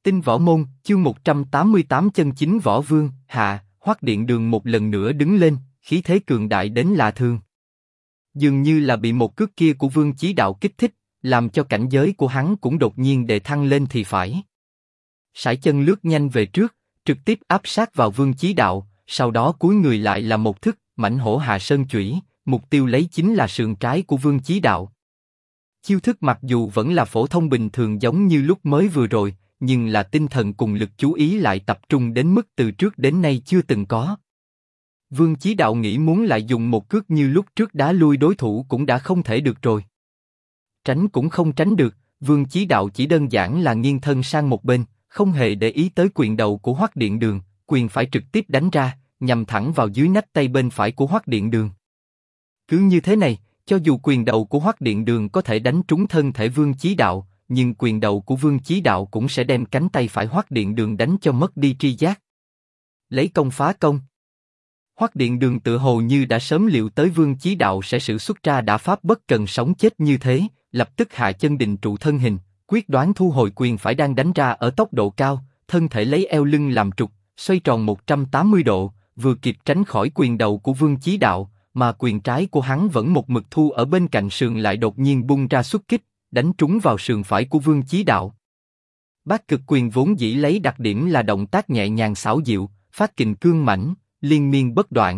Tinh Võ Môn, chương 188 chân chính võ vương, hạ. Hoắc Điện Đường một lần nữa đứng lên, khí thế cường đại đến lạ thường. Dường như là bị một cước kia của Vương Chí Đạo kích thích, làm cho cảnh giới của hắn cũng đột nhiên đề thăng lên thì phải. Sải chân lướt nhanh về trước, trực tiếp áp sát vào Vương Chí Đạo, sau đó cúi người lại là một thức, mãnh hổ hạ sơn chủy, mục tiêu lấy chính là sườn trái của Vương Chí Đạo. Chiêu thức mặc dù vẫn là phổ thông bình thường giống như lúc mới vừa rồi, nhưng là tinh thần cùng lực chú ý lại tập trung đến mức từ trước đến nay chưa từng có. Vương Chí Đạo nghĩ muốn lại dùng một cước như lúc trước đá lui đối thủ cũng đã không thể được rồi. Tránh cũng không tránh được, Vương Chí Đạo chỉ đơn giản là nghiêng thân sang một bên, không hề để ý tới quyền đầu của Hoắc Điện Đường, quyền phải trực tiếp đánh ra, nhằm thẳng vào dưới nách tay bên phải của Hoắc Điện Đường. Cứ như thế này, cho dù quyền đầu của Hoắc Điện Đường có thể đánh trúng thân thể Vương Chí Đạo, nhưng quyền đầu của Vương Chí Đạo cũng sẽ đem cánh tay phải Hoắc Điện Đường đánh cho mất đi tri giác. Lấy công phá công. Hoắc Điện Đường tự hồ như đã sớm liệu tới Vương Chí Đạo sẽ sử xuất ra đả pháp bất cần sống chết như thế, lập tức hạ chân định trụ thân hình, quyết đoán thu hồi quyền phải đang đánh ra ở tốc độ cao, thân thể lấy eo lưng làm trục, xoay tròn 180 độ, vừa kịp tránh khỏi quyền đầu của Vương Chí Đạo, mà quyền trái của hắn vẫn một mực thu ở bên cạnh sườn lại đột nhiên bung ra xuất kích, đánh trúng vào sườn phải của Vương Chí Đạo. Bát cực quyền vốn dĩ lấy đặc điểm là động tác nhẹ nhàng xảo diệu, phát kình cương mãnh, liên miên bất đoạn.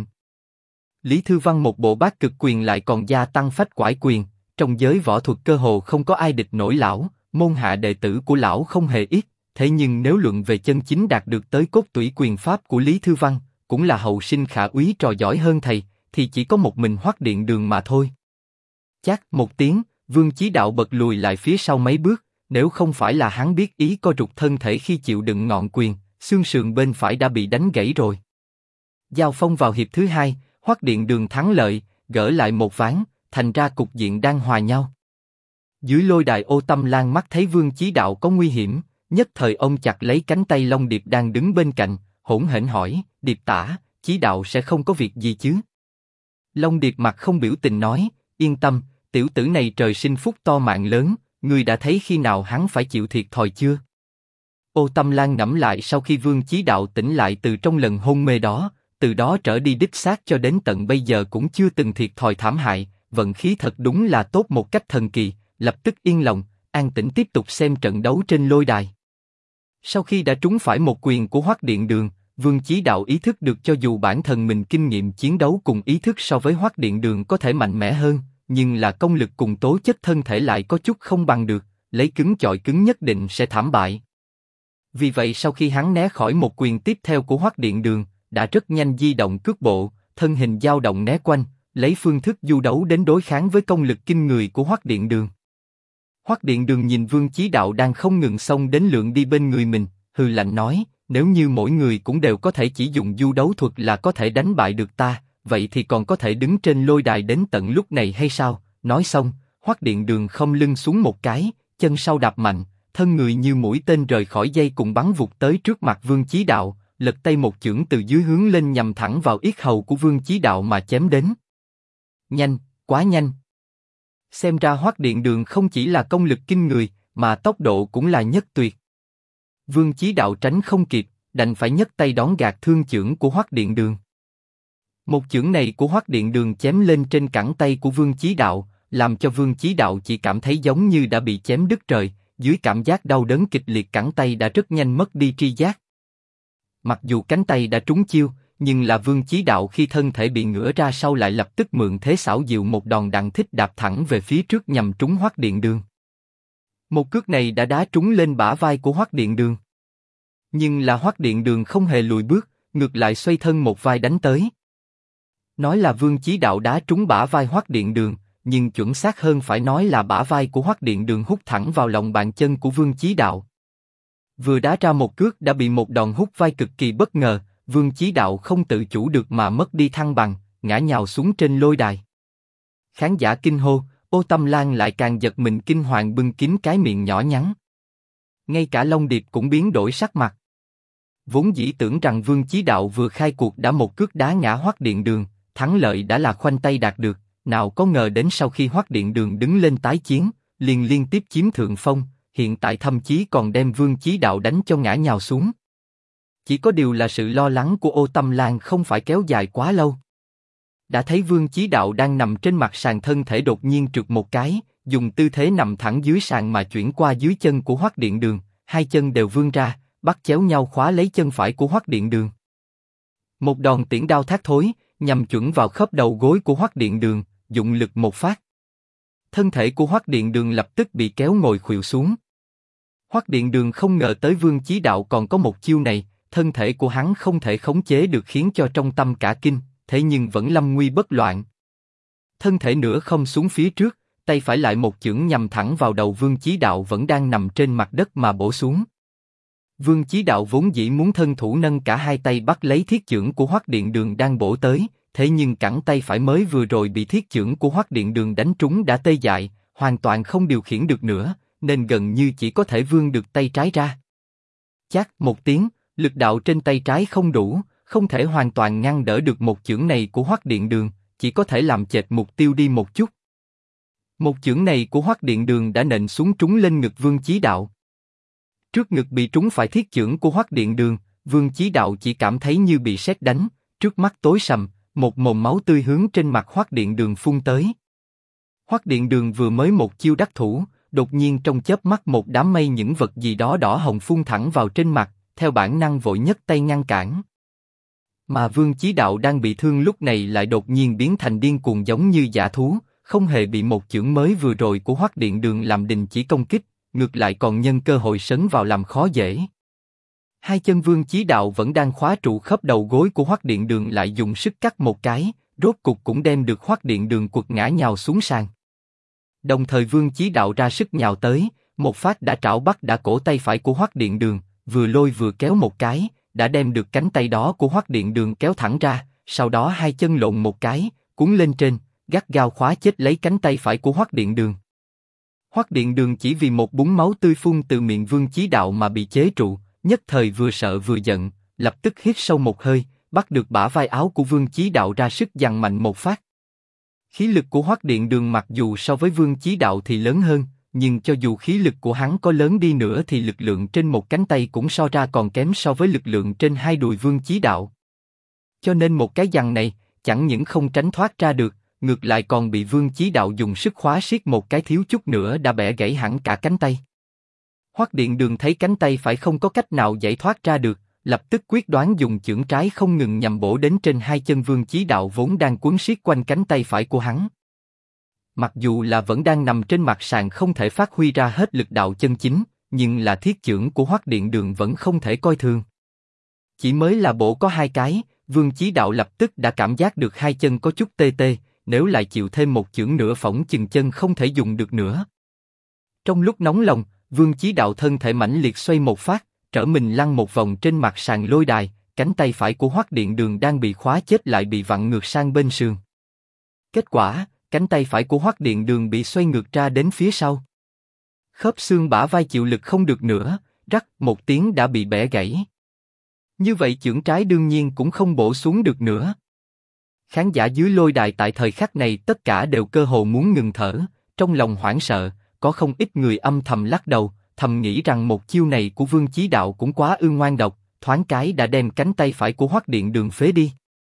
Lý Thư Văn một bộ bát cực quyền lại còn gia tăng phách quải quyền, trong giới võ thuật cơ hồ không có ai địch nổi lão, môn hạ đệ tử của lão không hề ít, thế nhưng nếu luận về chân chính đạt được tới cốt tủy quyền pháp của Lý Thư Văn, cũng là hậu sinh khả úy trò giỏi hơn thầy, thì chỉ có một mình Hoắc Điện Đường mà thôi. Chát một tiếng, Vương Chí Đạo bật lùi lại phía sau mấy bước, nếu không phải là hắn biết ý co rụt thân thể khi chịu đựng ngọn quyền, xương sườn bên phải đã bị đánh gãy rồi. Giao phong vào hiệp thứ hai, Hoắc Điện Đường thắng lợi, gỡ lại một ván, thành ra cục diện đang hòa nhau. Dưới lôi đài Ô Tâm Lan mắt thấy Vương Chí Đạo có nguy hiểm, nhất thời ôm chặt lấy cánh tay Long Điệp đang đứng bên cạnh, hỗn hển hỏi: Điệp tả, Chí Đạo sẽ không có việc gì chứ? Long Điệp mặt không biểu tình nói: Yên tâm, tiểu tử này trời sinh phúc to mạng lớn, ngươi đã thấy khi nào hắn phải chịu thiệt thòi chưa? Ô Tâm Lan ngẫm lại sau khi Vương Chí Đạo tỉnh lại từ trong lần hôn mê đó, từ đó trở đi đích xác cho đến tận bây giờ cũng chưa từng thiệt thòi thảm hại, vận khí thật đúng là tốt một cách thần kỳ, lập tức yên lòng, an tĩnh tiếp tục xem trận đấu trên lôi đài. Sau khi đã trúng phải một quyền của Hoắc Điện Đường, Vương Chí Đạo ý thức được cho dù bản thân mình kinh nghiệm chiến đấu cùng ý thức so với Hoắc Điện Đường có thể mạnh mẽ hơn, nhưng là công lực cùng tố chất thân thể lại có chút không bằng được, lấy cứng chọi cứng nhất định sẽ thảm bại. Vì vậy sau khi hắn né khỏi một quyền tiếp theo của Hoắc Điện Đường, đã rất nhanh di động cước bộ, thân hình dao động né quanh, lấy phương thức du đấu đến đối kháng với công lực kinh người của Hoắc Điện Đường. Hoắc Điện Đường nhìn Vương Chí Đạo đang không ngừng xông đến lượng đi bên người mình, hừ lạnh nói: Nếu như mỗi người cũng đều có thể chỉ dùng du đấu thuật là có thể đánh bại được ta, vậy thì còn có thể đứng trên lôi đài đến tận lúc này hay sao? Nói xong, Hoắc Điện Đường khom lưng xuống một cái, chân sau đạp mạnh, thân người như mũi tên rời khỏi dây cùng bắn vụt tới trước mặt Vương Chí Đạo, lật tay một chưởng từ dưới hướng lên nhằm thẳng vào yết hầu của Vương Chí Đạo mà chém đến. Nhanh, quá nhanh. Xem ra Hoắc Điện Đường không chỉ là công lực kinh người, mà tốc độ cũng là nhất tuyệt. Vương Chí Đạo tránh không kịp, đành phải nhấc tay đón gạt thương chưởng của Hoắc Điện Đường. Một chưởng này của Hoắc Điện Đường chém lên trên cẳng tay của Vương Chí Đạo, làm cho Vương Chí Đạo chỉ cảm thấy giống như đã bị chém đứt trời, dưới cảm giác đau đớn kịch liệt cẳng tay đã rất nhanh mất đi tri giác. Mặc dù cánh tay đã trúng chiêu, nhưng là Vương Chí Đạo khi thân thể bị ngửa ra sau lại lập tức mượn thế xảo diệu một đòn đặng thích đạp thẳng về phía trước nhằm trúng Hoắc Điện Đường. Một cước này đã đá trúng lên bả vai của Hoắc Điện Đường. Nhưng là Hoắc Điện Đường không hề lùi bước, ngược lại xoay thân một vai đánh tới. Nói là Vương Chí Đạo đá trúng bả vai Hoắc Điện Đường, nhưng chuẩn xác hơn phải nói là bả vai của Hoắc Điện Đường hút thẳng vào lòng bàn chân của Vương Chí Đạo. Vừa đá ra một cước đã bị một đòn hút vai cực kỳ bất ngờ, Vương Chí Đạo không tự chủ được mà mất đi thăng bằng, ngã nhào xuống trên lôi đài. Khán giả kinh hô, Ô Tâm Lan lại càng giật mình kinh hoàng bưng kín cái miệng nhỏ nhắn. Ngay cả Long Điệp cũng biến đổi sắc mặt. Vốn dĩ tưởng rằng Vương Chí Đạo vừa khai cuộc đã một cước đá ngã Hoắc Điện Đường, thắng lợi đã là khoanh tay đạt được, nào có ngờ đến sau khi Hoắc Điện Đường đứng lên tái chiến, liên tiếp chiếm thượng phong, hiện tại thậm chí còn đem Vương Chí Đạo đánh cho ngã nhào xuống. Chỉ có điều là sự lo lắng của Ô Tâm Lan không phải kéo dài quá lâu. Đã thấy Vương Chí Đạo đang nằm trên mặt sàn, thân thể đột nhiên trượt một cái, dùng tư thế nằm thẳng dưới sàn mà chuyển qua dưới chân của Hoắc Điện Đường, hai chân đều vươn ra, bắt chéo nhau khóa lấy chân phải của Hoắc Điện Đường. Một đòn tiễn đao thác thối, nhằm chuẩn vào khớp đầu gối của Hoắc Điện Đường, dụng lực một phát. Thân thể của Hoắc Điện Đường lập tức bị kéo ngồi khuỵu xuống. Hoắc Điện Đường không ngờ tới Vương Chí Đạo còn có một chiêu này, thân thể của hắn không thể khống chế được khiến cho trong tâm cả kinh, thế nhưng vẫn lâm nguy bất loạn. Thân thể nửa không xuống phía trước, tay phải lại một chưởng nhằm thẳng vào đầu Vương Chí Đạo vẫn đang nằm trên mặt đất mà bổ xuống. Vương Chí Đạo vốn dĩ muốn thân thủ nâng cả hai tay bắt lấy thiết chưởng của Hoắc Điện Đường đang bổ tới, thế nhưng cẳng tay phải mới vừa rồi bị thiết chưởng của Hoắc Điện Đường đánh trúng đã tê dại, hoàn toàn không điều khiển được nữa, nên gần như chỉ có thể vươn được tay trái ra. Chát một tiếng, lực đạo trên tay trái không đủ, không thể hoàn toàn ngăn đỡ được một chưởng này của Hoắc Điện Đường, chỉ có thể làm chệch mục tiêu đi một chút. Một chưởng này của Hoắc Điện Đường đã nện xuống trúng lên ngực Vương Chí Đạo. Trước ngực bị trúng phải thiết chưởng của Hoắc Điện Đường, Vương Chí Đạo chỉ cảm thấy như bị sét đánh, trước mắt tối sầm, một mồm máu tươi hướng trên mặt Hoắc Điện Đường phun tới. Hoắc Điện Đường vừa mới một chiêu đắc thủ, đột nhiên trong chớp mắt một đám mây những vật gì đó đỏ hồng phun thẳng vào trên mặt, theo bản năng vội nhấc tay ngăn cản. Mà Vương Chí Đạo đang bị thương lúc này lại đột nhiên biến thành điên cuồng giống như dã thú, không hề bị một chưởng mới vừa rồi của Hoắc Điện Đường làm đình chỉ công kích, ngược lại còn nhân cơ hội sấn vào làm khó dễ. Hai chân Vương Chí Đạo vẫn đang khóa trụ khớp đầu gối của Hoắc Điện Đường lại dùng sức cắt một cái, rốt cục cũng đem được Hoắc Điện Đường quật ngã nhào xuống sàn. Đồng thời Vương Chí Đạo ra sức nhào tới, một phát đã trảo bắt đã cổ tay phải của Hoắc Điện Đường, vừa lôi vừa kéo một cái, đã đem được cánh tay đó của Hoắc Điện Đường kéo thẳng ra, sau đó hai chân lộn một cái, cuốn lên trên, gắt gao khóa chết lấy cánh tay phải của Hoắc Điện Đường. Hoắc Điện Đường chỉ vì một búng máu tươi phun từ miệng Vương Chí Đạo mà bị chế trụ, nhất thời vừa sợ vừa giận, lập tức hít sâu một hơi, bắt được bả vai áo của Vương Chí Đạo ra sức giằng mạnh một phát. Khí lực của Hoắc Điện Đường mặc dù so với Vương Chí Đạo thì lớn hơn, nhưng cho dù khí lực của hắn có lớn đi nữa thì lực lượng trên một cánh tay cũng so ra còn kém so với lực lượng trên hai đùi Vương Chí Đạo. Cho nên một cái giằng này, chẳng những không tránh thoát ra được, ngược lại còn bị Vương Chí Đạo dùng sức khóa siết một cái, thiếu chút nữa đã bẻ gãy hẳn cả cánh tay. Hoắc Điện Đường thấy cánh tay phải không có cách nào giải thoát ra được, lập tức quyết đoán dùng chưởng trái không ngừng nhằm bổ đến trên hai chân Vương Chí Đạo vốn đang quấn siết quanh cánh tay phải của hắn. Mặc dù là vẫn đang nằm trên mặt sàn không thể phát huy ra hết lực đạo chân chính, nhưng là thiết chưởng của Hoắc Điện Đường vẫn không thể coi thường. Chỉ mới là bổ có hai cái, Vương Chí Đạo lập tức đã cảm giác được hai chân có chút tê tê, nếu lại chịu thêm một chưởng nữa phỏng chừng chân không thể dùng được nữa. Trong lúc nóng lòng, Vương Chí Đạo thân thể mãnh liệt xoay một phát, trở mình lăn một vòng trên mặt sàn lôi đài, cánh tay phải của Hoắc Điện Đường đang bị khóa chết lại bị vặn ngược sang bên sườn. Kết quả, cánh tay phải của Hoắc Điện Đường bị xoay ngược ra đến phía sau. Khớp xương bả vai chịu lực không được nữa, rắc một tiếng đã bị bẻ gãy. Như vậy chưởng trái đương nhiên cũng không bổ xuống được nữa. Khán giả dưới lôi đài tại thời khắc này tất cả đều cơ hồ muốn ngừng thở, trong lòng hoảng sợ, có không ít người âm thầm lắc đầu, thầm nghĩ rằng một chiêu này của Vương Chí Đạo cũng quá ngoan độc, thoáng cái đã đem cánh tay phải của Hoắc Điện Đường phế đi.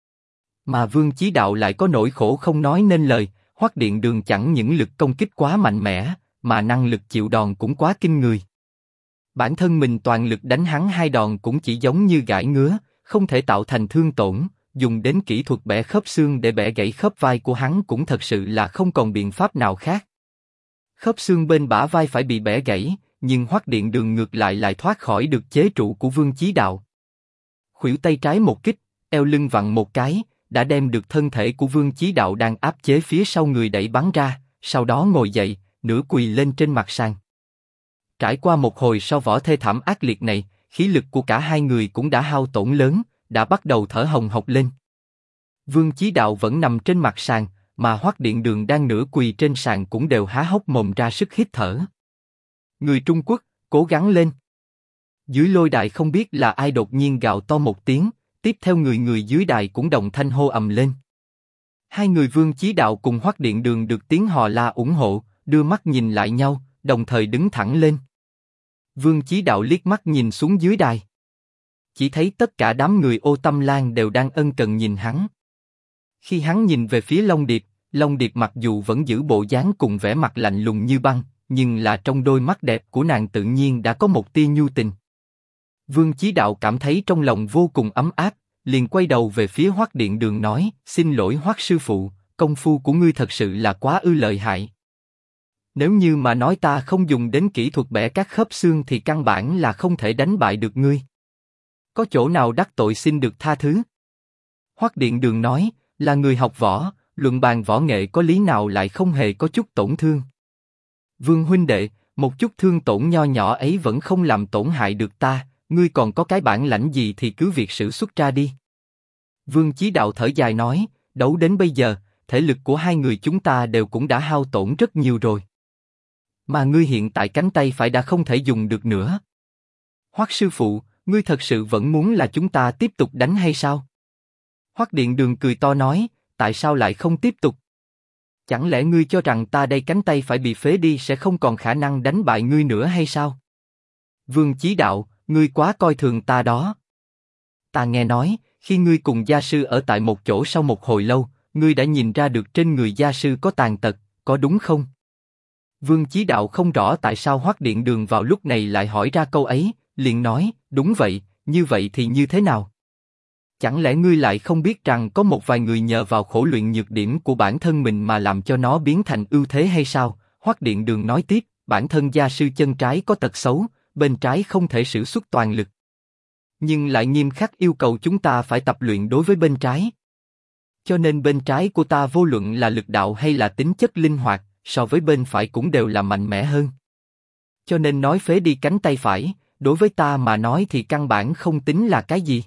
Mà Vương Chí Đạo lại có nỗi khổ không nói nên lời, Hoắc Điện Đường chẳng những lực công kích quá mạnh mẽ, mà năng lực chịu đòn cũng quá kinh người. Bản thân mình toàn lực đánh hắn hai đòn cũng chỉ giống như gãi ngứa, không thể tạo thành thương tổn, dùng đến kỹ thuật bẻ khớp xương để bẻ gãy khớp vai của hắn cũng thật sự là không còn biện pháp nào khác. Khớp xương bên bả vai phải bị bẻ gãy, nhưng Hoắc Điện Đường ngược lại thoát khỏi được chế trụ của Vương Chí Đạo. Khuỷu tay trái một kích, eo lưng vặn một cái, đã đem được thân thể của Vương Chí Đạo đang áp chế phía sau người đẩy bắn ra, sau đó ngồi dậy, nửa quỳ lên trên mặt sàn. Trải qua một hồi so võ thê thảm ác liệt này, khí lực của cả hai người cũng đã hao tổn lớn, đã bắt đầu thở hồng hộc lên. Vương Chí Đạo vẫn nằm trên mặt sàn, mà Hoắc Điện Đường đang nửa quỳ trên sàn cũng đều há hốc mồm ra sức hít thở. Người Trung Quốc, cố gắng lên! Dưới lôi đài không biết là ai đột nhiên gào to một tiếng, tiếp theo người dưới đài cũng đồng thanh hô ầm lên. Hai người Vương Chí Đạo cùng Hoắc Điện Đường được tiếng hò la ủng hộ, đưa mắt nhìn lại nhau, đồng thời đứng thẳng lên. Vương Chí Đạo liếc mắt nhìn xuống dưới đài. Chỉ thấy tất cả đám người Ô Tâm Lan đều đang ân cần nhìn hắn. Khi hắn nhìn về phía Long Điệp mặc dù vẫn giữ bộ dáng cùng vẻ mặt lạnh lùng như băng, nhưng là trong đôi mắt đẹp của nàng tự nhiên đã có một tia nhu tình. Vương Chí Đạo cảm thấy trong lòng vô cùng ấm áp, liền quay đầu về phía Hoắc Điện Đường nói: xin lỗi Hoắc sư phụ, công phu của ngươi thật sự là quá ư lợi hại. Nếu như mà nói ta không dùng đến kỹ thuật bẻ các khớp xương thì căn bản là không thể đánh bại được ngươi. Có chỗ nào đắc tội xin được tha thứ? Hoắc Điện Đường nói: là người học võ, luận bàn võ nghệ có lý nào lại không hề có chút tổn thương. Vương huynh đệ, một chút thương tổn nho nhỏ ấy vẫn không làm tổn hại được ta, ngươi còn có cái bản lãnh gì thì cứ việc sử xuất ra đi. Vương Chí Đạo thở dài nói: đấu đến bây giờ, thể lực của hai người chúng ta đều cũng đã hao tổn rất nhiều rồi. Mà ngươi hiện tại cánh tay phải đã không thể dùng được nữa. Hoắc sư phụ, ngươi thật sự vẫn muốn là chúng ta tiếp tục đánh hay sao? Hoắc Điện Đường cười to nói: tại sao lại không tiếp tục? Chẳng lẽ ngươi cho rằng ta đây cánh tay phải bị phế đi sẽ không còn khả năng đánh bại ngươi nữa hay sao? Vương Chí Đạo, ngươi quá coi thường ta đó. Ta nghe nói, khi ngươi cùng gia sư ở tại một chỗ sau một hồi lâu, ngươi đã nhìn ra được trên người gia sư có tàn tật, có đúng không? Vương Chí Đạo không rõ tại sao Hoắc Điện Đường vào lúc này lại hỏi ra câu ấy, liền nói: đúng vậy, như vậy thì như thế nào? Chẳng lẽ ngươi lại không biết rằng có một vài người nhờ vào khổ luyện nhược điểm của bản thân mình mà làm cho nó biến thành ưu thế hay sao? Hoắc Điện Đường nói tiếp: bản thân gia sư chân trái có tật xấu, bên trái không thể sử xuất toàn lực, nhưng lại nghiêm khắc yêu cầu chúng ta phải tập luyện đối với bên trái. Cho nên bên trái của ta vô luận là lực đạo hay là tính chất linh hoạt, so với bên phải cũng đều là mạnh mẽ hơn. Cho nên nói phế đi cánh tay phải, đối với ta mà nói thì căn bản không tính là cái gì.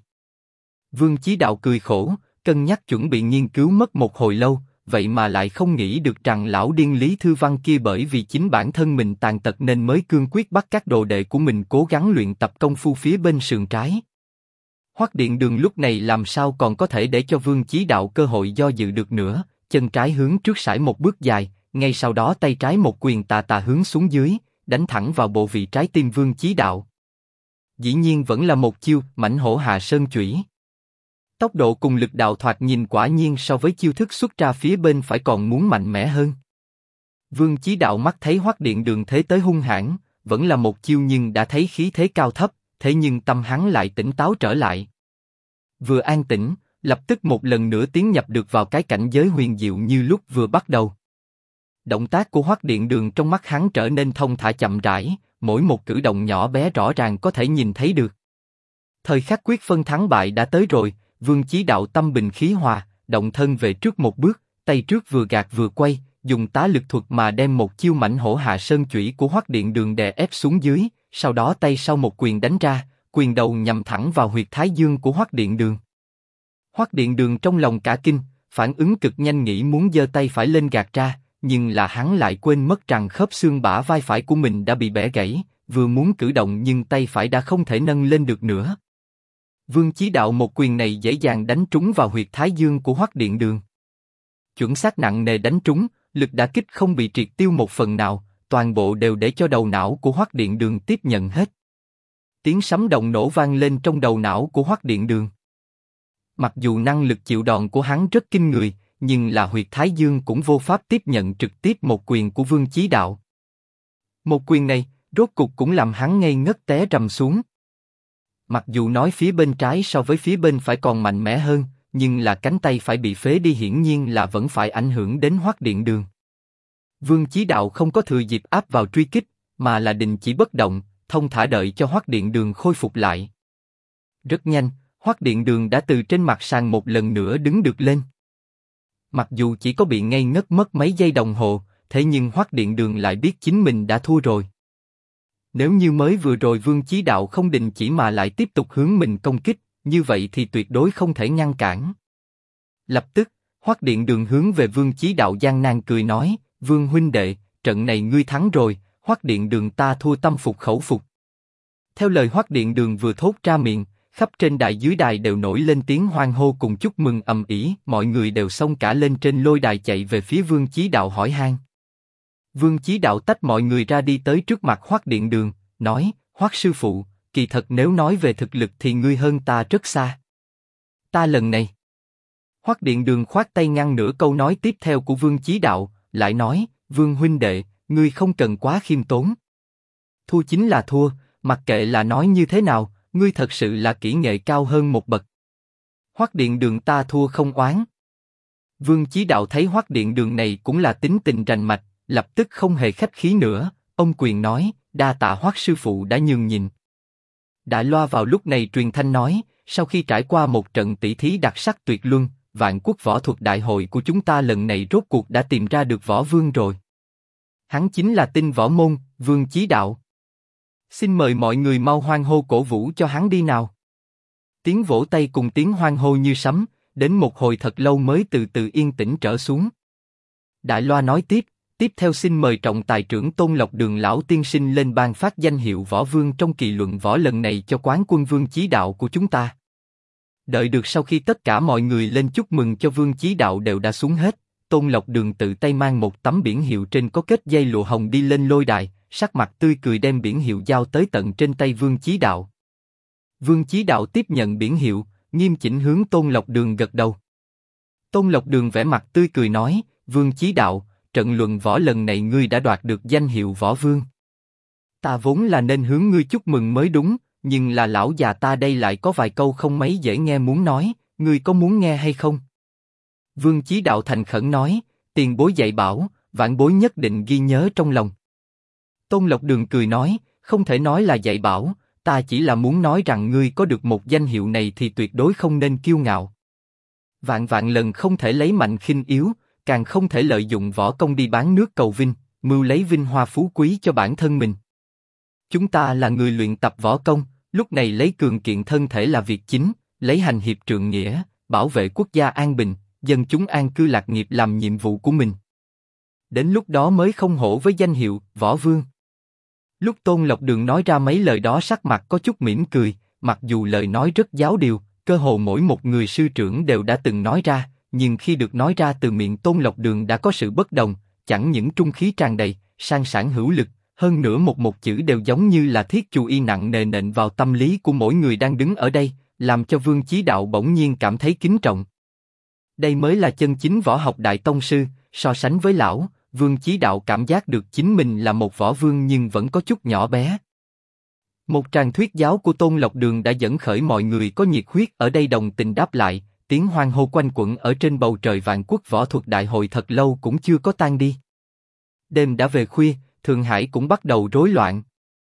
Vương Chí Đạo cười khổ, cân nhắc chuẩn bị nghiên cứu mất một hồi lâu, vậy mà lại không nghĩ được rằng lão điên Lý Thư Văn kia bởi vì chính bản thân mình tàn tật nên mới cương quyết bắt các đồ đệ của mình cố gắng luyện tập công phu phía bên sườn trái. Hoắc Điện Đường lúc này làm sao còn có thể để cho Vương Chí Đạo cơ hội do dự được nữa, chân trái hướng trước sải một bước dài, ngay sau đó tay trái một quyền tà tà hướng xuống dưới, đánh thẳng vào bộ vị trái tim Vương Chí Đạo. Dĩ nhiên vẫn là một chiêu Mãnh Hổ Hạ Sơn Chủy. Tốc độ cùng lực đạo thoạt nhìn quả nhiên so với chiêu thức xuất ra phía bên phải còn muốn mạnh mẽ hơn. Vương Chí Đạo mắt thấy Hoắc Điện Đường thế tới hung hãn, vẫn là một chiêu nhưng đã thấy khí thế cao thấp, thế nhưng tâm hắn lại tỉnh táo trở lại. Vừa an tĩnh, lập tức một lần nữa tiến nhập được vào cái cảnh giới huyền diệu như lúc vừa bắt đầu. Động tác của Hoắc Điện Đường trong mắt hắn trở nên thông thả chậm rãi, mỗi một cử động nhỏ bé rõ ràng có thể nhìn thấy được. Thời khắc quyết phân thắng bại đã tới rồi, Vương Chí Đạo tâm bình khí hòa, động thân về trước một bước, tay trước vừa gạt vừa quay, dùng tá lực thuật mà đem một chiêu Mãnh Hổ Hạ Sơn Chủy của Hoắc Điện Đường đè ép xuống dưới, sau đó tay sau một quyền đánh ra, quyền đầu nhằm thẳng vào huyệt thái dương của Hoắc Điện Đường. Hoắc Điện Đường trong lòng cả kinh, phản ứng cực nhanh nghĩ muốn giơ tay phải lên gạt ra, nhưng là hắn lại quên mất rằng khớp xương bả vai phải của mình đã bị bẻ gãy, vừa muốn cử động nhưng tay phải đã không thể nâng lên được nữa. Vương Chí Đạo một quyền này dễ dàng đánh trúng vào huyệt thái dương của Hoắc Điện Đường. Chuẩn xác nặng nề đánh trúng, lực đả kích không bị triệt tiêu một phần nào, toàn bộ đều để cho đầu não của Hoắc Điện Đường tiếp nhận hết. Tiếng sấm động nổ vang lên trong đầu não của Hoắc Điện Đường. Mặc dù năng lực chịu đòn của hắn rất kinh người, nhưng là huyệt thái dương cũng vô pháp tiếp nhận trực tiếp một quyền của Vương Chí Đạo. Một quyền này, rốt cục cũng làm hắn ngây ngất té rầm xuống. Mặc dù nói phía bên trái so với phía bên phải còn mạnh mẽ hơn, nhưng là cánh tay phải bị phế đi hiển nhiên là vẫn phải ảnh hưởng đến Hoắc Điện Đường. Vương Chí Đạo không có thừa dịp áp vào truy kích, mà là đình chỉ bất động, thông thả đợi cho Hoắc Điện Đường khôi phục lại. Rất nhanh, Hoắc Điện Đường đã từ trên mặt sàn một lần nữa đứng được lên. Mặc dù chỉ có bị ngây ngất mất mấy giây đồng hồ, thế nhưng Hoắc Điện Đường lại biết chính mình đã thua rồi. Nếu như mới vừa rồi Vương Chí Đạo không đình chỉ mà lại tiếp tục hướng mình công kích, như vậy thì tuyệt đối không thể ngăn cản. Lập tức, Hoắc Điện Đường hướng về Vương Chí Đạo gian nan cười nói: Vương huynh đệ, trận này ngươi thắng rồi, Hoắc Điện Đường ta thua tâm phục khẩu phục. Theo lời Hoắc Điện Đường vừa thốt ra miệng, khắp trên đài dưới đài đều nổi lên tiếng hoan hô cùng chúc mừng ầm ĩ, mọi người đều xông cả lên trên lôi đài chạy về phía Vương Chí Đạo hỏi han. Vương Chí Đạo tách mọi người ra đi tới trước mặt Hoắc Điện Đường, nói: Hoắc sư phụ, kỳ thật nếu nói về thực lực thì ngươi hơn ta rất xa. Ta lần này. Hoắc Điện Đường khoát tay ngăn nửa câu nói tiếp theo của Vương Chí Đạo, lại nói, Vương huynh đệ, ngươi không cần quá khiêm tốn. Thua chính là thua, mặc kệ là nói như thế nào, ngươi thật sự là kỹ nghệ cao hơn một bậc. Hoắc Điện Đường ta thua không oán. Vương Chí Đạo thấy Hoắc Điện Đường này cũng là tính tình rành mạch, lập tức không hề khách khí nữa, ông quyền nói, đa tạ Hoắc sư phụ đã nhường nhịn. Đại Loa vào lúc này truyền thanh nói, sau khi trải qua một trận tỷ thí đặc sắc tuyệt luân, Vạn Quốc Võ Thuật Đại hội của chúng ta lần này rốt cuộc đã tìm ra được võ vương rồi. Hắn chính là Tinh Võ Môn, Vương Chí Đạo. Xin mời mọi người mau hoan hô cổ vũ cho hắn đi nào. Tiếng vỗ tay cùng tiếng hoan hô như sấm, đến một hồi thật lâu mới từ từ yên tĩnh trở xuống. Đại Loa nói tiếp theo xin mời trọng tài trưởng Tôn Lộc Đường lão tiên sinh lên ban phát danh hiệu võ vương trong kỳ luận võ lần này cho quán quân Vương Chí Đạo của chúng ta. Đợi được sau khi tất cả mọi người lên chúc mừng cho Vương Chí Đạo đều đã xuống hết, Tôn Lộc Đường tự tay mang một tấm biển hiệu trên có kết dây lụa hồng đi lên lôi đài, sắc mặt tươi cười đem biển hiệu giao tới tận trên tay Vương Chí Đạo. Vương Chí Đạo tiếp nhận biển hiệu, nghiêm chỉnh hướng Tôn Lộc Đường gật đầu. Tôn Lộc Đường vẻ mặt tươi cười nói, Vương Chí Đạo, trận luận võ lần này ngươi đã đoạt được danh hiệu võ vương. Ta vốn là nên hướng ngươi chúc mừng mới đúng, nhưng là lão già ta đây lại có vài câu không mấy dễ nghe muốn nói, ngươi có muốn nghe hay không? Vương Chí Đạo thành khẩn nói, tiền bối dạy bảo, vãn bối nhất định ghi nhớ trong lòng. Tôn Lộc Đường cười nói, không thể nói là dạy bảo, ta chỉ là muốn nói rằng ngươi có được một danh hiệu này thì tuyệt đối không nên kiêu ngạo. Vạn vạn lần không thể lấy mạnh khinh yếu, càng không thể lợi dụng võ công đi bán nước cầu vinh, mưu lấy vinh hoa phú quý cho bản thân mình. Chúng ta là người luyện tập võ công, lúc này lấy cường kiện thân thể là việc chính, lấy hành hiệp trượng nghĩa, bảo vệ quốc gia an bình, dân chúng an cư lạc nghiệp làm nhiệm vụ của mình. Đến lúc đó mới không hổ với danh hiệu võ vương. Lúc Tôn Lộc Đường nói ra mấy lời đó sắc mặt có chút mỉm cười, mặc dù lời nói rất giáo điều, cơ hồ mỗi một người sư trưởng đều đã từng nói ra, nhưng khi được nói ra từ miệng Tôn Lộc Đường đã có sự bất đồng, chẳng những trung khí tràn đầy, sang sảng hữu lực, hơn nữa một chữ đều giống như là thiết chù y nặng nề nện vào tâm lý của mỗi người đang đứng ở đây, làm cho Vương Chí Đạo bỗng nhiên cảm thấy kính trọng. Đây mới là chân chính võ học đại tông sư, so sánh với lão, Vương Chí Đạo cảm giác được chính mình là một võ vương nhưng vẫn có chút nhỏ bé. Một tràng thuyết giáo của Tôn Lộc Đường đã dẫn khởi mọi người có nhiệt huyết ở đây đồng tình đáp lại, tiếng hoan hô quanh quẩn ở trên bầu trời Vạn Quốc Võ Thuật Đại hội thật lâu cũng chưa có tan đi. Đêm đã về khuya, Thượng Hải cũng bắt đầu rối loạn.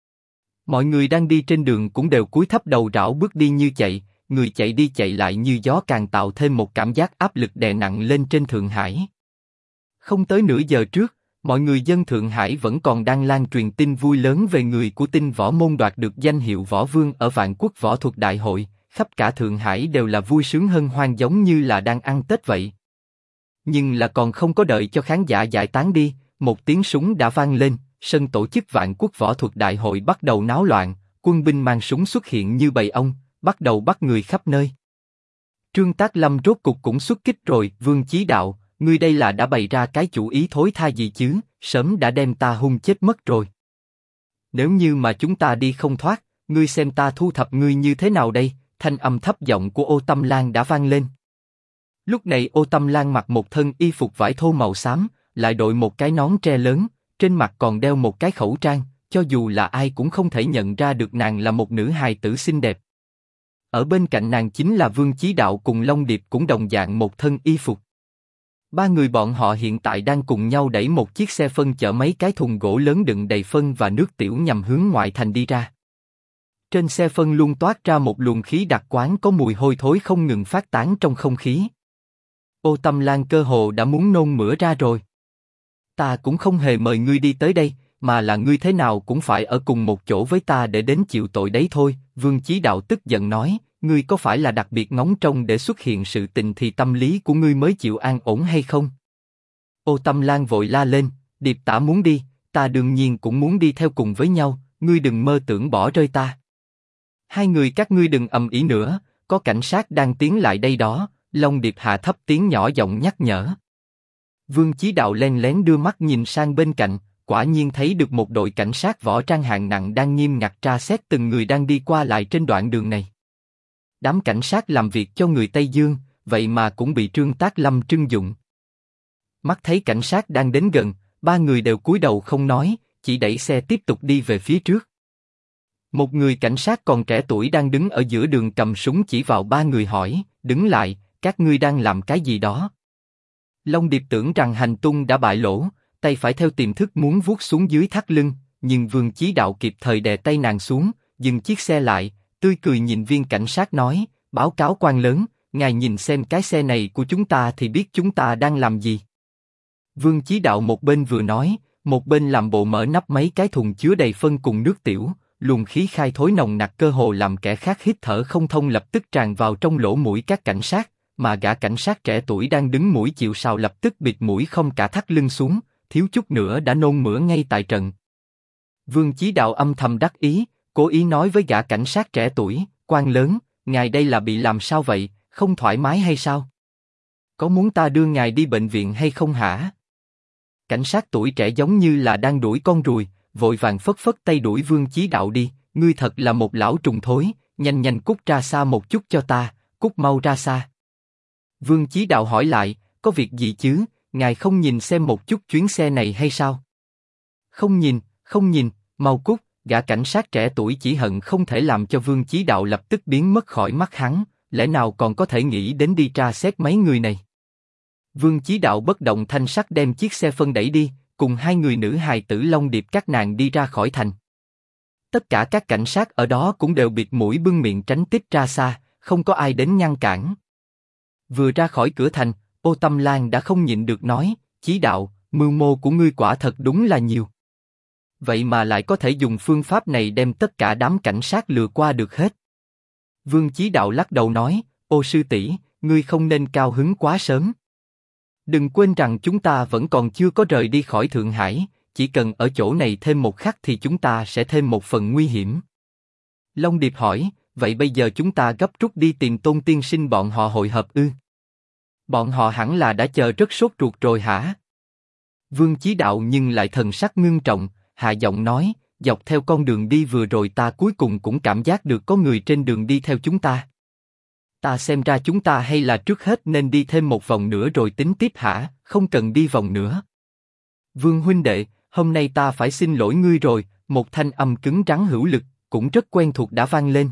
Mọi người đang đi trên đường cũng đều cúi thấp đầu rảo bước đi như chạy, người chạy đi chạy lại như gió càng tạo thêm một cảm giác áp lực đè nặng lên trên Thượng Hải. Không tới nửa giờ trước, mọi người dân Thượng Hải vẫn còn đang lan truyền tin vui lớn về người của Tinh Võ Môn đoạt được danh hiệu võ vương ở Vạn Quốc Võ Thuật Đại hội, khắp cả Thượng Hải đều là vui sướng hân hoan giống như là đang ăn Tết vậy. Nhưng là còn không có đợi cho khán giả giải tán đi, một tiếng súng đã vang lên, sân tổ chức Vạn Quốc Võ Thuật Đại hội bắt đầu náo loạn, quân binh mang súng xuất hiện như bầy ong, bắt đầu bắt người khắp nơi. Trương Tác Lâm rốt cục cũng xuất kích rồi, Vương Chí Đạo, ngươi đây là đã bày ra cái chủ ý thối tha gì chứ, sớm đã đem ta hung chết mất rồi. Nếu như mà chúng ta đi không thoát, ngươi xem ta thu thập ngươi như thế nào đây, thanh âm thấp giọng của Ô Tâm Lan đã vang lên. Lúc này Ô Tâm Lan mặc một thân y phục vải thô màu xám, lại đội một cái nón tre lớn, trên mặt còn đeo một cái khẩu trang, cho dù là ai cũng không thể nhận ra được nàng là một nữ hài tử xinh đẹp. Ở bên cạnh nàng chính là Vương Chí Đạo cùng Long Điệp cũng đồng dạng một thân y phục. Ba người bọn họ hiện tại đang cùng nhau đẩy một chiếc xe phân chở mấy cái thùng gỗ lớn đựng đầy phân và nước tiểu nhằm hướng ngoại thành đi ra. Trên xe phân luôn toát ra một luồng khí đặc quán có mùi hôi thối không ngừng phát tán trong không khí. Ô Tâm Lan cơ hồ đã muốn nôn mửa ra rồi. Ta cũng không hề mời ngươi đi tới đây, mà là ngươi thế nào cũng phải ở cùng một chỗ với ta để đến chịu tội đấy thôi. Vương Chí Đạo tức giận nói, ngươi có phải là đặc biệt ngóng trông để xuất hiện sự tình thì tâm lý của ngươi mới chịu an ổn hay không? Ô Tâm Lan vội la lên, Điệp Tả muốn đi, ta đương nhiên cũng muốn đi theo cùng với nhau, ngươi đừng mơ tưởng bỏ rơi ta. Hai người các ngươi đừng ầm ĩ nữa, có cảnh sát đang tiến lại đây đó. Long Điệp hạ thấp tiếng nhỏ giọng nhắc nhở. Vương Chí Đạo len lén đưa mắt nhìn sang bên cạnh, quả nhiên thấy được một đội cảnh sát võ trang hạng nặng đang nghiêm ngặt tra xét từng người đang đi qua lại trên đoạn đường này. Đám cảnh sát làm việc cho người Tây Dương, vậy mà cũng bị Trương Tác Lâm trưng dụng. Mắt thấy cảnh sát đang đến gần, ba người đều cúi đầu không nói, chỉ đẩy xe tiếp tục đi về phía trước. Một người cảnh sát còn trẻ tuổi đang đứng ở giữa đường cầm súng chỉ vào ba người hỏi, đứng lại, các ngươi đang làm cái gì đó? Long Điệp tưởng rằng hành tung đã bại lỗ, tay phải theo tiềm thức muốn vuốt xuống dưới thắt lưng, nhưng Vương Chí Đạo kịp thời đè tay nàng xuống, dừng chiếc xe lại, tươi cười nhìn viên cảnh sát nói, báo cáo quan lớn, ngài nhìn xem cái xe này của chúng ta thì biết chúng ta đang làm gì. Vương Chí Đạo một bên vừa nói, một bên làm bộ mở nắp mấy cái thùng chứa đầy phân cùng nước tiểu, luồng khí khai thối nồng nặc cơ hồ làm kẻ khác hít thở không thông lập tức tràn vào trong lỗ mũi các cảnh sát, mà gã cảnh sát trẻ tuổi đang đứng mũi chịu sào lập tức bịt mũi không cả thắt lưng xuống, thiếu chút nữa đã nôn mửa ngay tại trận. Vương Chí Đạo âm thầm đắc ý, cố ý nói với gã cảnh sát trẻ tuổi, quan lớn, ngài đây là bị làm sao vậy, không thoải mái hay sao? Có muốn ta đưa ngài đi bệnh viện hay không hả? Cảnh sát tuổi trẻ giống như là đang đuổi con ruồi, vội vàng phất phất tay đuổi Vương Chí Đạo đi, ngươi thật là một lão trùng thối, nhanh nhanh cút ra xa một chút cho ta, cút mau ra xa. Vương Chí Đạo hỏi lại, có việc gì chứ, ngài không nhìn xem một chút chuyến xe này hay sao? Không nhìn, mau cút, gã cảnh sát trẻ tuổi chỉ hận không thể làm cho Vương Chí Đạo lập tức biến mất khỏi mắt hắn, lẽ nào còn có thể nghĩ đến đi tra xét mấy người này. Vương Chí Đạo bất động thanh sắc đem chiếc xe phân đẩy đi, cùng hai người nữ hài tử Long Điệp các nàng đi ra khỏi thành. Tất cả các cảnh sát ở đó cũng đều bịt mũi bưng miệng tránh tít ra xa, không có ai đến ngăn cản. Vừa ra khỏi cửa thành, Ô Tâm Lan đã không nhịn được nói, Chí Đạo, mưu mô của ngươi quả thật đúng là nhiều. Vậy mà lại có thể dùng phương pháp này đem tất cả đám cảnh sát lừa qua được hết. Vương Chí Đạo lắc đầu nói, Ô sư tỷ, ngươi không nên cao hứng quá sớm. Đừng quên rằng chúng ta vẫn còn chưa có rời đi khỏi Thượng Hải, chỉ cần ở chỗ này thêm một khắc thì chúng ta sẽ thêm một phần nguy hiểm. Long Điệp hỏi, vậy bây giờ chúng ta gấp rút đi tìm Tôn tiên sinh bọn họ hội hợp ư? Bọn họ hẳn là đã chờ rất sốt ruột rồi hả? Vương Chí Đạo nhưng lại thần sắc ngưng trọng, hạ giọng nói, dọc theo con đường đi vừa rồi ta cuối cùng cũng cảm giác được có người trên đường đi theo chúng ta. Ta xem ra chúng ta hay là trước hết nên đi thêm một vòng nữa rồi tính tiếp hả, không cần đi vòng nữa. Vương huynh đệ, hôm nay ta phải xin lỗi ngươi rồi, một thanh âm cứng rắn hữu lực, cũng rất quen thuộc đã vang lên.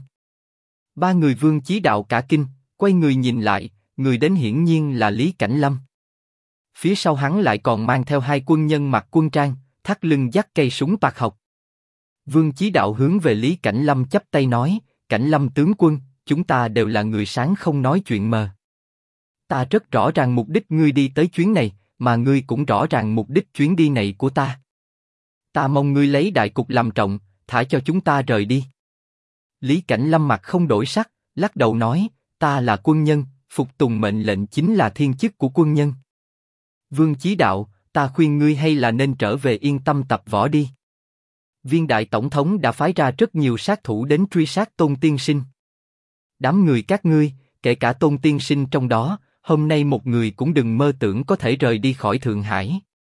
Ba người Vương Chí Đạo cả kinh, quay người nhìn lại, người đến hiển nhiên là Lý Cảnh Lâm. Phía sau hắn lại còn mang theo hai quân nhân mặc quân trang, thắt lưng dắt cây súng bạc học. Vương Chí Đạo hướng về Lý Cảnh Lâm chắp tay nói, Cảnh Lâm tướng quân, chúng ta đều là người sáng không nói chuyện mờ. Ta rất rõ ràng mục đích ngươi đi tới chuyến này, mà ngươi cũng rõ ràng mục đích chuyến đi này của ta. Ta mong ngươi lấy đại cục làm trọng, thả cho chúng ta rời đi. Lý Cảnh Lâm mặt không đổi sắc, lắc đầu nói, ta là quân nhân, phục tùng mệnh lệnh chính là thiên chức của quân nhân. Vương Chí Đạo, ta khuyên ngươi hay là nên trở về yên tâm tập võ đi. Viên đại tổng thống đã phái ra rất nhiều sát thủ đến truy sát Tôn tiên sinh. Đám người các ngươi, kể cả Tôn tiên sinh trong đó, hôm nay một người cũng đừng mơ tưởng có thể rời đi khỏi Thượng Hải.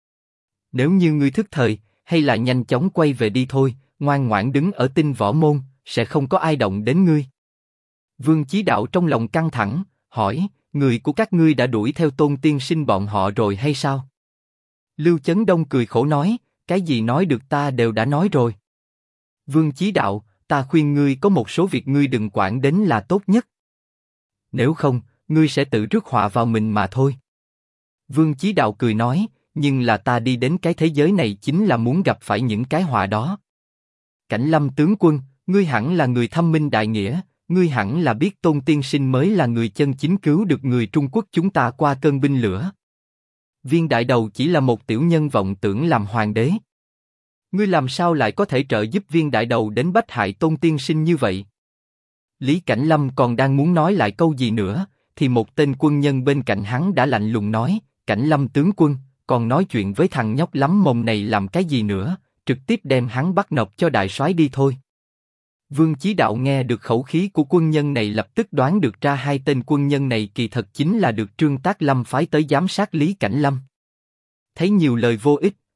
Nếu như ngươi thức thời, hay là nhanh chóng quay về đi thôi, ngoan ngoãn đứng ở Tinh Võ Môn, sẽ không có ai động đến ngươi. Vương Chí Đạo trong lòng căng thẳng, hỏi, người của các ngươi đã đuổi theo Tôn tiên sinh bọn họ rồi hay sao? Lưu Chấn Đông cười khổ nói, cái gì nói được ta đều đã nói rồi. Vương Chí Đạo, ta khuyên ngươi có một số việc ngươi đừng quản đến là tốt nhất. Nếu không, ngươi sẽ tự rước họa vào mình mà thôi. Vương Chí Đạo cười nói, nhưng là ta đi đến cái thế giới này chính là muốn gặp phải những cái họa đó. Cảnh Lâm tướng quân, ngươi hẳn là người thâm minh đại nghĩa, ngươi hẳn là biết Tôn tiên sinh mới là người chân chính cứu được người Trung Quốc chúng ta qua cơn binh lửa. Viên đại đầu chỉ là một tiểu nhân vọng tưởng làm hoàng đế. Ngươi làm sao lại có thể trợ giúp viên đại đầu đến bách hại Tôn tiên sinh như vậy? Lý Cảnh Lâm còn đang muốn nói lại câu gì nữa, thì một tên quân nhân bên cạnh hắn đã lạnh lùng nói, Cảnh Lâm tướng quân, còn nói chuyện với thằng nhóc lắm mồm này làm cái gì nữa, trực tiếp đem hắn bắt nộp cho đại soái đi thôi. Vương Chí Đạo nghe được khẩu khí của quân nhân này lập tức đoán được ra hai tên quân nhân này kỳ thật chính là được Trương Tác Lâm phái tới giám sát Lý Cảnh Lâm. Thấy nhiều lời vô ích,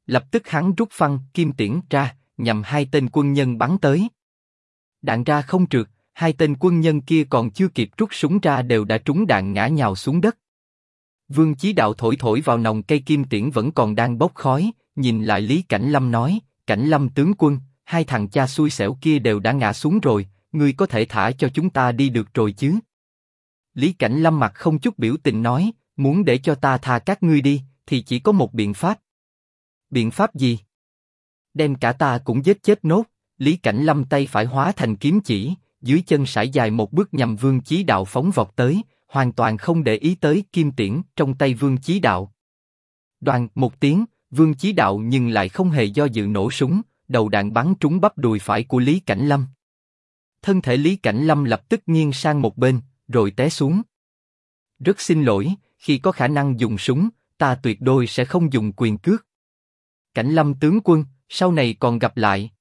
Lập tức hắn rút phăng kim tiễn ra, nhằm hai tên quân nhân bắn tới. Đạn ra không trượt, hai tên quân nhân kia còn chưa kịp rút súng ra đều đã trúng đạn ngã nhào xuống đất. Vương Chí Đạo thổi thổi vào nòng cây kim tiễn vẫn còn đang bốc khói, nhìn lại Lý Cảnh Lâm nói, Cảnh Lâm tướng quân, hai thằng cha xui xẻo kia đều đã ngã xuống rồi, ngươi có thể thả cho chúng ta đi được rồi chứ? Lý Cảnh Lâm mặt không chút biểu tình nói, muốn để cho ta tha các ngươi đi, thì chỉ có một biện pháp. Biện pháp gì? Đem cả ta cũng giết chết nốt. Lý Cảnh Lâm tay phải hóa thành kiếm chỉ, dưới chân sải dài một bước nhằm Vương Chí Đạo phóng vọt tới, hoàn toàn không để ý tới kim tiễn trong tay Vương Chí Đạo. Đoàng một tiếng, Vương Chí Đạo nhưng lại không hề do dự nổ súng, đầu đạn bắn trúng bắp đùi phải của Lý Cảnh Lâm. Thân thể Lý Cảnh Lâm lập tức nghiêng sang một bên, rồi té xuống. Rất xin lỗi, khi có khả năng dùng súng, ta tuyệt đối sẽ không dùng quyền cước. Cảnh Lâm tướng quân, sau này còn gặp lại.